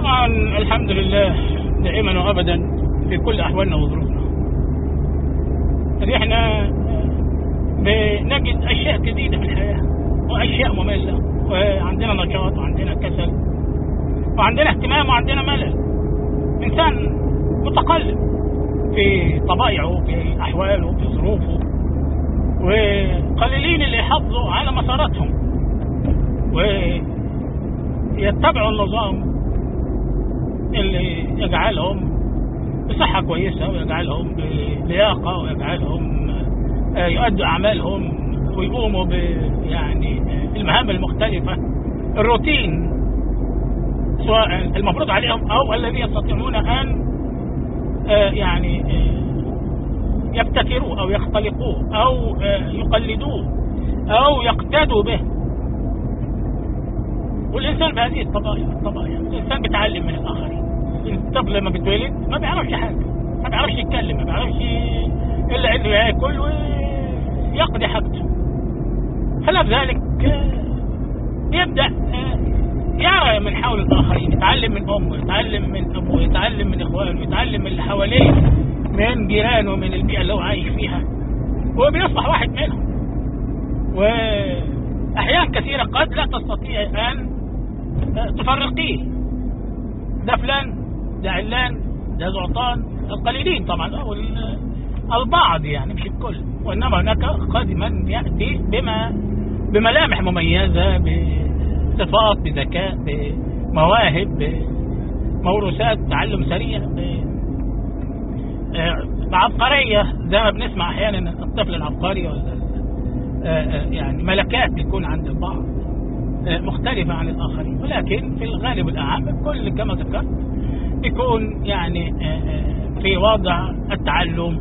طبعا الحمد لله دائما وابدا في كل احوالنا وظروفنا. احنا بنجد اشياء جديده في الحياه واشياء ممله، وعندنا نشاط وعندنا كسل وعندنا اهتمام وعندنا ملل. انسان متقلب في طبائعه في احواله في ظروفه، وقليلين اللي يحافظوا على مساراتهم ويتبعوا النظام اللي يجعلهم بصحة كويسة ويجعلهم بلياقة ويجعلهم يؤدوا أعمالهم ويقوموا يعني المهام المختلفة، الروتين سواء المفروض عليهم أو الذي يستطيعون أن يعني يبتكروه أو يختلقوه أو يقلدوه أو يقتدوا به. والإنسان بهذه الطبائع الإنسان بيتعلم من الآخرين. الطفل لما بيتولد ما بيعرفش حاجة، ما بيعرفش يتكلم، ما بيعرفش إلا إنه ياكل ويقضي حاجته. خلاف ذلك يبدأ يرى من حول الآخرين، يتعلم من أمه، يتعلم من أبوه، يتعلم من إخوانه، يتعلم من اللي حواليه، من جيرانه، من البيئة اللي هو عايش فيها، وبيصبح واحد منهم. وأحيان كثيرة قد لا تستطيع أن تفرقيه، ده فلان، ده علان، ده زعطان، القليلين طبعا أو البعض يعني مش الكل، وإنما هناك قد من يأتي بملامح مميزة، بصفات، بذكاء، بمواهب، بموروثات، تعلم سريع، بعبقرية زي ما بنسمع أحيانا الطفل العبقري يعني ملكات بيكون عند البعض مختلفة عن الآخرين. ولكن في الغالب الأعم كل كما ذكرت يكون يعني في وضع التعلم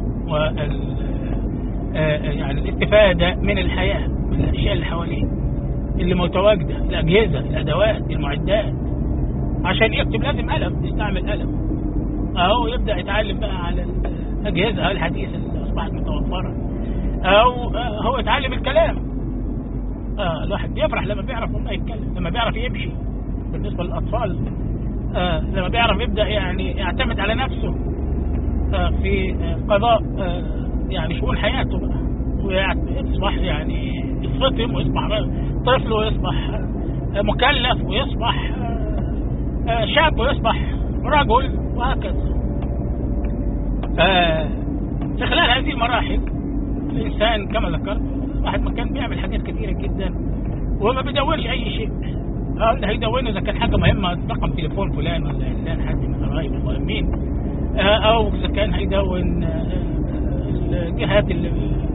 يعني الاستفادة من الحياة، من الأشياء اللي حواليه اللي متواجدة، الأجهزة، الأدوات، المعدات. عشان يكتب لازم قلم، يستعمل قلم، أو يبدأ يتعلم بقى على الأجهزة الحديثة اللي أصبحت متوفرة، أو هو يتعلم الكلام. الواحد بيفرح لما بيعرف والله يتكلم، لما بيعرف يمشي. بالنسبة للأطفال لما بيعرف يبدأ يعني يعتمد على نفسه في قضاء يعني شؤون حياته بقى، ويصبح يعني يتفطم ويصبح طفل ويصبح مكلف ويصبح شاب ويصبح رجل، وهكذا. في خلال هذه المراحل الإنسان كما ذكرت واحد ما كان بيعمل حاجات كثيرة جدا وما بيدونش أي شيء. هيدونه إذا كان حاجة مهمة، رقم تليفون فلان ولا علان حد من قرايبه المهمين، أو إذا كان هيدون الجهات اللي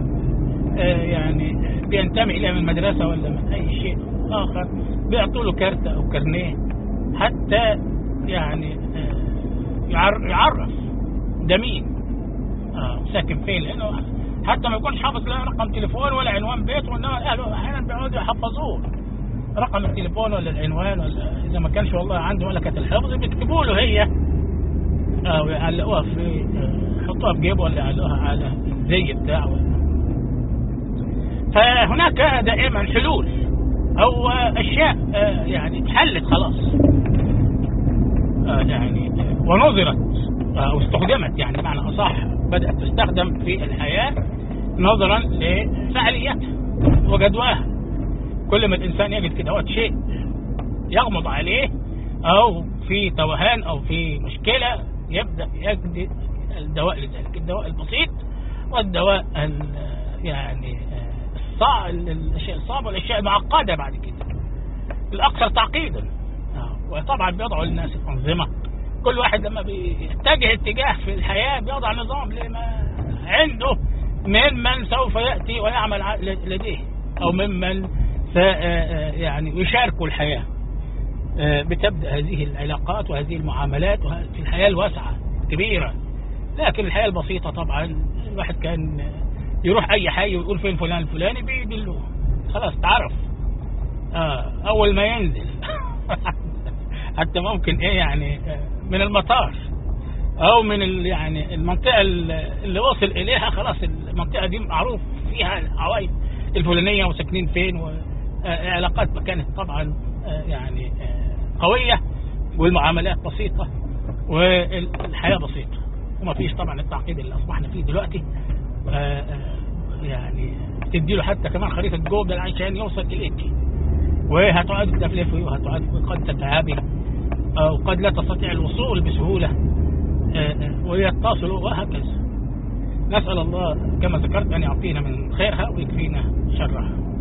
يعني بينتمي إليها من المدرسة ولا من أي شيء آخر، بيعطوا له كارت أو كارنيه حتى يعني يعرف ده مين ساكن فين، لأنه حتى ما يكونش حافظ لا رقم تليفون ولا عنوان بيت، وإنما أهله أحيانا بيقعدوا يحفظوه رقم التليفون ولا العنوان، ولا إذا ما كانش والله عنده ملكة الحفظ بيكتبوا له هي أو يعلقوها يحطوها في جيبه ولا يعلقوها على الزي بتاعه. فهناك دائما حلول أو أشياء يعني اتحلت خلاص يعني ونظرت أو استخدمت، يعني بمعنى أصح بدأت تستخدم في الحياة نظرا لفعاليتها وجدواها. كل ما الإنسان يجد كده شيء يغمض عليه أو في توهان أو في مشكلة، يبدأ يجد الدواء لذلك، الدواء البسيط والدواء يعني الصعب، الأشياء الصعبة والأشياء المعقدة بعد كده الأكثر تعقيدا. وطبعا بيضعوا للناس الأنظمة، كل واحد لما بيتجه اتجاه في الحياة بيضع نظام لما عنده ممن سوف يأتي ويعمل لديه أو ممن يعني يشاركوا الحياة. بتبدأ هذه العلاقات وهذه المعاملات في الحياة الواسعة كبيرة. لكن الحياة البسيطة طبعا الواحد كان يروح أي حي ويقول فين فلان الفلاني بيدلوه، خلاص تعرف أول ما ينزل حتى ممكن يعني من المطار أو من يعني المنطقة اللي وصل إليها، خلاص المنطقة دي معروف فيها العوائد الفلانية وساكنين فين، وعلاقات كانت طبعا يعني قوية والمعاملات بسيطة والحياة بسيطة، وما فيش طبعا التعقيد اللي أصبحنا فيه دلوقتي. يعني تديله حتى كمان خريطة جوجل عشان يوصل إليك، وهتقعد تلفلفي وهتقعد قد تتعبي أو قد لا تستطيع الوصول بسهولة ويتصلوا وهكذا. نسأل الله كما ذكرت أن يعطينا من خيرها ويكفينا شرها.